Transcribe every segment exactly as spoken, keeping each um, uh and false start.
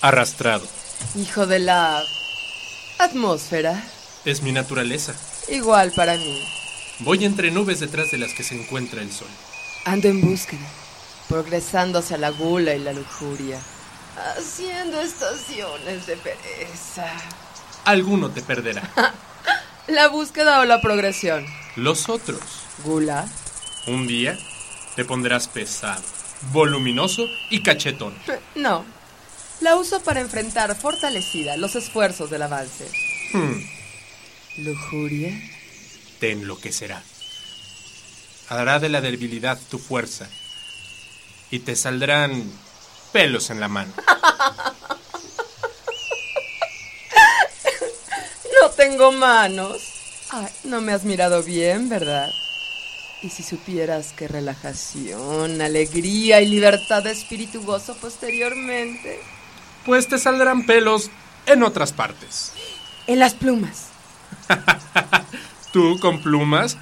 Arrastrado. Hijo de la atmósfera. Es mi naturaleza. Igual para mí. Voy entre nubes detrás de las que se encuentra el sol. Ando en búsqueda, progresando hacia la gula y la lujuria, haciendo estaciones de pereza. Alguno te perderá. ¿La búsqueda o la progresión? Los otros. ¿Gula? Un día te pondrás pesado, voluminoso y cachetón. No, la uso para enfrentar fortalecida los esfuerzos del avance. Hmm. ¿Lujuria? Te enloquecerá. Hará de la debilidad tu fuerza y te saldrán pelos en la mano. No tengo manos. Ay, no me has mirado bien, ¿verdad? Y si supieras qué relajación, alegría y libertad de espíritu gozo posteriormente. Pues te saldrán pelos en otras partes. En las plumas. ¿Tú con plumas?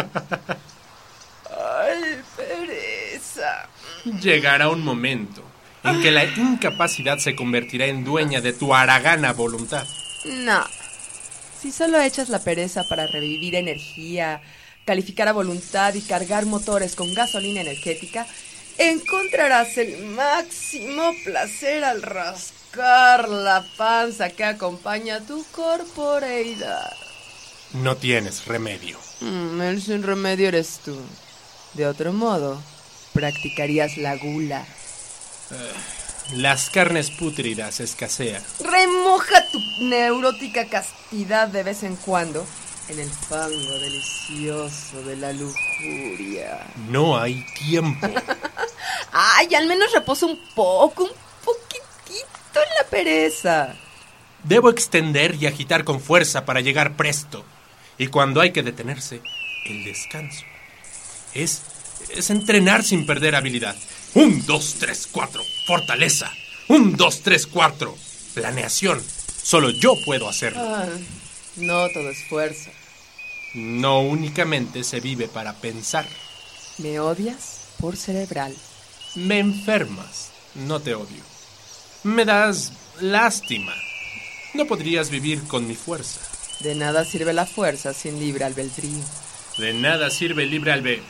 Ay, pereza. Llegará un momento en que la incapacidad se convertirá en dueña de tu haragana voluntad. No. Si solo echas la pereza para revivir energía, calificar a voluntad y cargar motores con gasolina energética, encontrarás el máximo placer al rascar la panza que acompaña tu corporeidad. No tienes remedio. Mm, el sin remedio eres tú. De otro modo, practicarías la gula. Uh, las carnes pútridas escasean. Remoja tu neurótica castidad de vez en cuando en el fango delicioso de la lujuria. No hay tiempo. Ay, al menos reposa un poco, un poquitito en la pereza. Debo extender y agitar con fuerza para llegar presto. Y cuando hay que detenerse, el descanso. Es, es entrenar sin perder habilidad. Un, dos, tres, cuatro. Fortaleza. Un, dos, tres, cuatro. Planeación. Solo yo puedo hacerlo. Ah, no todo esfuerzo. No únicamente se vive para pensar. ¿Me odias? Por cerebral. Me enfermas. No te odio. Me das lástima. No podrías vivir con mi fuerza. De nada sirve la fuerza sin libre albedrío. De nada sirve el libre albedrío.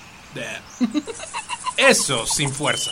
Eso sin fuerza.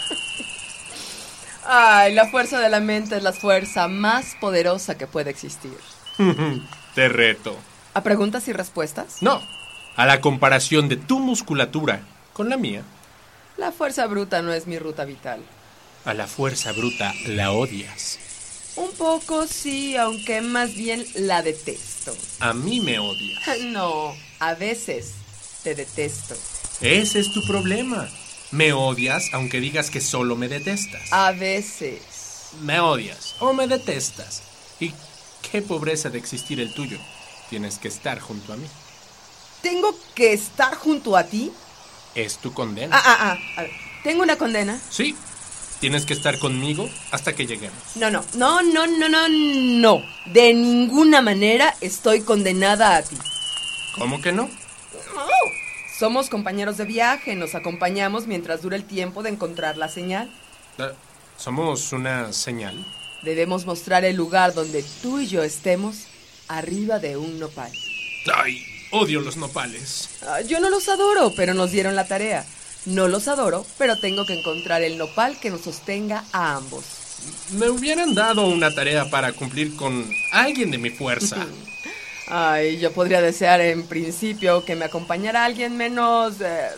Ay, la fuerza de la mente es la fuerza más poderosa que puede existir. Te reto. ¿A preguntas y respuestas? No, a la comparación de tu musculatura con la mía. La fuerza bruta no es mi ruta vital. A la fuerza bruta la odias. Un poco sí, aunque más bien la detesto. A mí me odias. No, a veces te detesto. Ese es tu problema. Me odias aunque digas que solo me detestas. A veces. Me odias o me detestas. Y qué pobreza de existir el tuyo. Tienes que estar junto a mí. ¿Tengo que estar junto a ti? Es tu condena. Ah, ah, ah. A ver, ¿tengo una condena? Sí. Tienes que estar conmigo hasta que lleguemos. No, no, no, no, no, no, no. De ninguna manera estoy condenada a ti. ¿Cómo que no? No. Somos compañeros de viaje, nos acompañamos mientras dura el tiempo de encontrar la señal. ¿Somos una señal? Debemos mostrar el lugar donde tú y yo estemos arriba de un nopal. ¡Ay! Odio los nopales. Ah, yo no los adoro, pero nos dieron la tarea. No los adoro, pero tengo que encontrar el nopal que nos sostenga a ambos. Me hubieran dado una tarea para cumplir con alguien de mi fuerza. Ay, yo podría desear en principio que me acompañara alguien menos... Eh,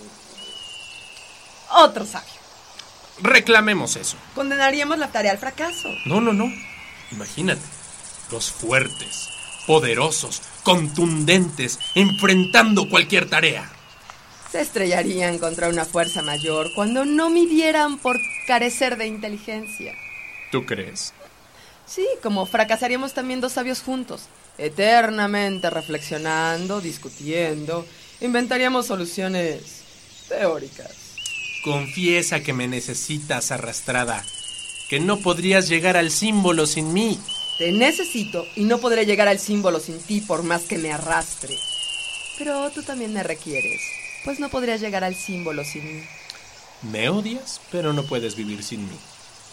otro sabio. Reclamemos eso. Condenaríamos la tarea al fracaso. No, no, no. Imagínate. Los fuertes, poderosos, contundentes, enfrentando cualquier tarea. Se estrellarían contra una fuerza mayor cuando no midieran por carecer de inteligencia. ¿Tú crees? Sí, como fracasaríamos también dos sabios juntos, eternamente reflexionando, discutiendo, inventaríamos soluciones teóricas. Confiesa que me necesitas arrastrada, que no podrías llegar al símbolo sin mí. Te necesito y no podré llegar al símbolo sin ti por más que me arrastre. Pero tú también me requieres, pues no podrías llegar al símbolo sin mí. Me odias, pero no puedes vivir sin mí.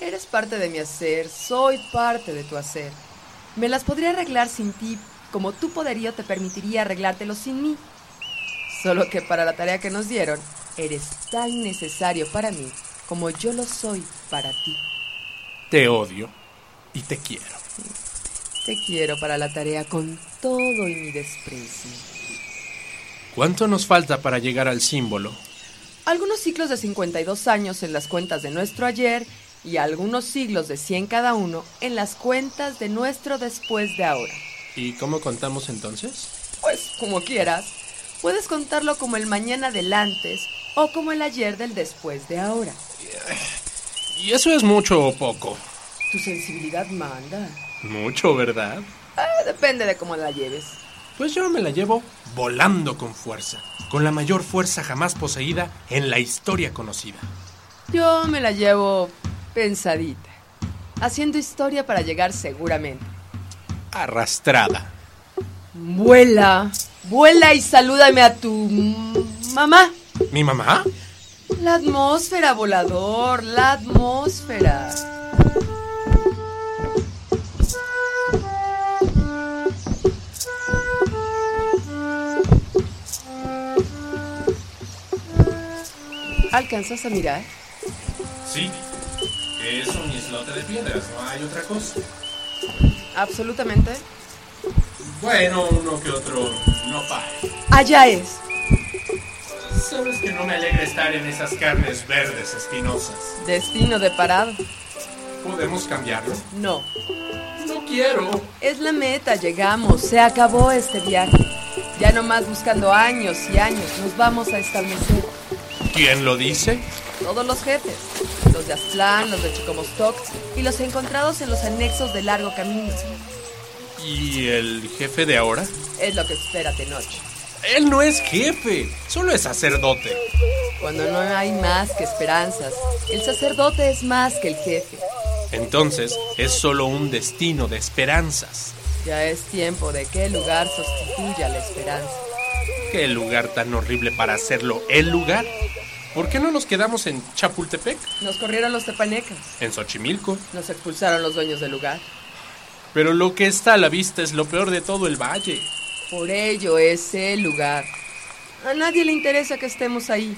Eres parte de mi hacer, soy parte de tu hacer. Me las podría arreglar sin ti, como tu poderío te permitiría arreglártelo sin mí. Solo que para la tarea que nos dieron, eres tan necesario para mí como yo lo soy para ti. Te odio y te quiero. Te quiero para la tarea con todo y mi desprecio. ¿Cuánto nos falta para llegar al símbolo? Algunos ciclos de cincuenta y dos años en las cuentas de nuestro ayer y algunos siglos de cien cada uno en las cuentas de nuestro después de ahora. ¿Y cómo contamos entonces? Pues como quieras. Puedes contarlo como el mañana del antes o como el ayer del después de ahora. ¿Y eso es mucho o poco? Tu sensibilidad manda. Mucho, ¿verdad? Ah, depende de cómo la lleves. Pues yo me la llevo volando con fuerza, con la mayor fuerza jamás poseída en la historia conocida. Yo me la llevo pensadita, haciendo historia para llegar seguramente. Arrastrada. Vuela, vuela y salúdame a tu mamá. ¿Mi mamá? La atmósfera, volador, la atmósfera. ¿Alcanzas a mirar? Sí, es un islote de piedras, no hay otra cosa. Absolutamente. Bueno, uno que otro no pae. Allá es. Sabes que no me alegra estar en esas carnes verdes espinosas. Destino de parado. ¿Podemos cambiarlo? No. No quiero. Es la meta, llegamos, se acabó este viaje. Ya no más buscando años y años, nos vamos a establecer. ¿Quién lo dice? Todos los jefes, los de Aztlán, los de Chicomostoc y los encontrados en los anexos de largo camino. ¿Y el jefe de ahora? Es lo que espera Tenoch. Él no es jefe, solo es sacerdote. Cuando no hay más que esperanzas, el sacerdote es más que el jefe. Entonces, es solo un destino de esperanzas. Ya es tiempo de que el lugar sustituya la esperanza. ¿Qué lugar tan horrible para hacerlo el lugar? ¿Por qué no nos quedamos en Chapultepec? Nos corrieron los tepanecas. En Xochimilco. Nos expulsaron los dueños del lugar. Pero lo que está a la vista es lo peor de todo el valle. Por ello es el lugar. A nadie le interesa que estemos ahí.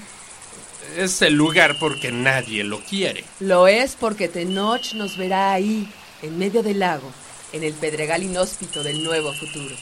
Es el lugar porque nadie lo quiere. Lo es porque Tenoch nos verá ahí, en medio del lago, en el pedregal inhóspito del nuevo futuro.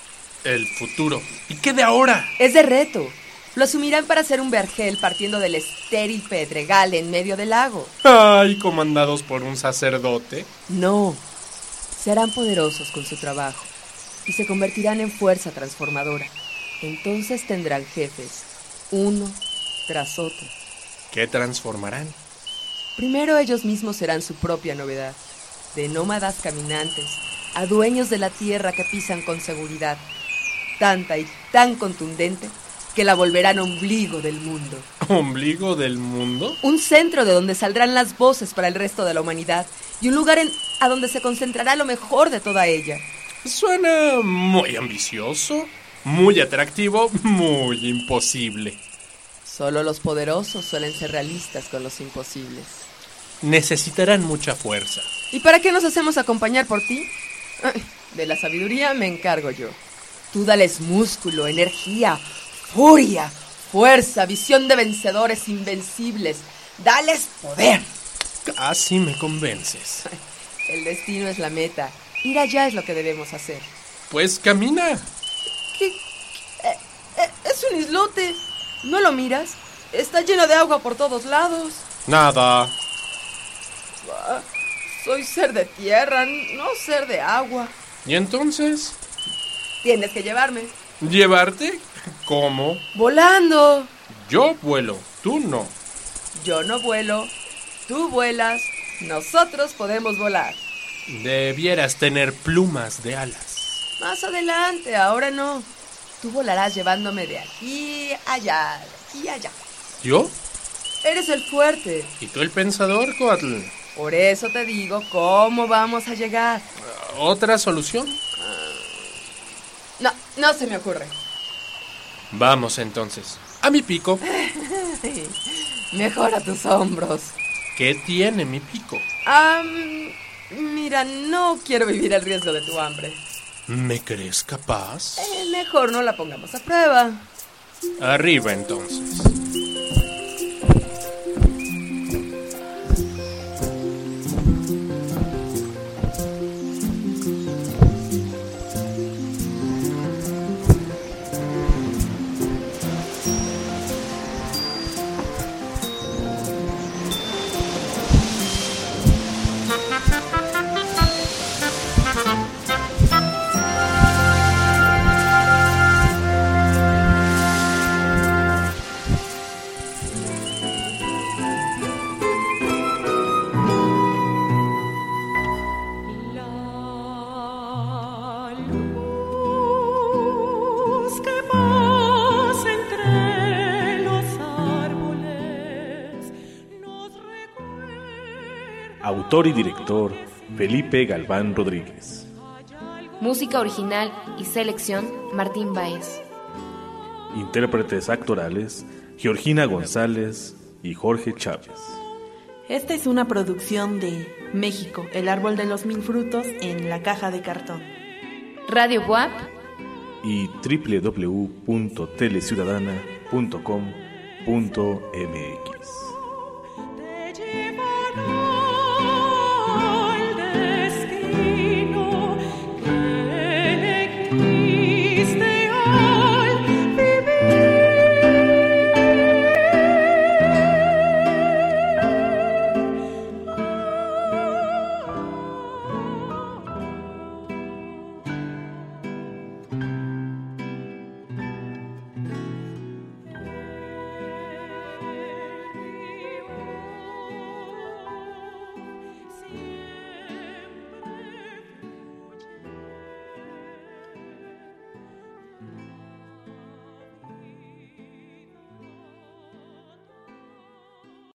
El futuro. ¿Y qué de ahora? Es de reto. Lo asumirán para hacer un vergel partiendo del estéril pedregal en medio del lago. Ay, comandados por un sacerdote. No. Serán poderosos con su trabajo y se convertirán en fuerza transformadora. Entonces tendrán jefes, uno tras otro. ¿Qué transformarán? Primero ellos mismos serán su propia novedad, de nómadas caminantes a dueños de la tierra que pisan con seguridad, tanta y tan contundente que la volverán ombligo del mundo. ¿Ombligo del mundo? Un centro de donde saldrán las voces para el resto de la humanidad y un lugar en, a donde se concentrará lo mejor de toda ella. Suena muy ambicioso, muy atractivo, muy imposible. Solo los poderosos suelen ser realistas con los imposibles. Necesitarán mucha fuerza. ¿Y para qué nos hacemos acompañar por ti? Ay, de la sabiduría me encargo yo. Tú dales músculo, energía, furia, fuerza, visión de vencedores invencibles. Dales poder. Casi me convences. El destino es la meta. Ir allá es lo que debemos hacer. Pues camina. ¿Qué? ¿Qué? Eh, eh, es un islote. ¿No lo miras? Está lleno de agua por todos lados. Nada. Ah, soy ser de tierra, no ser de agua. ¿Y entonces? Tienes que llevarme. ¿Llevarte? ¿Cómo? Volando. Yo vuelo, tú no. Yo no vuelo, tú vuelas, nosotros podemos volar. Debieras tener plumas de alas. Más adelante, ahora no. Tú volarás llevándome de aquí a allá, de aquí a allá. ¿Yo? Eres el fuerte. ¿Y tú el pensador, Coatl? Por eso te digo, ¿cómo vamos a llegar? ¿Otra solución? No, no se me ocurre. Vamos entonces. A mi pico. Mejor a tus hombros. ¿Qué tiene mi pico? Ah, mira, no quiero vivir el riesgo de tu hambre. ¿Me crees capaz? Eh, mejor no la pongamos a prueba. Arriba entonces. Autor y director Felipe Galván Rodríguez. Música original y selección Martín Báez. Intérpretes actorales Georgina González y Jorge Chávez. Esta es una producción de México, el árbol de los mil frutos en la caja de cartón. Radio B U A P y doble u doble u doble u punto teleciudadana punto com punto m x.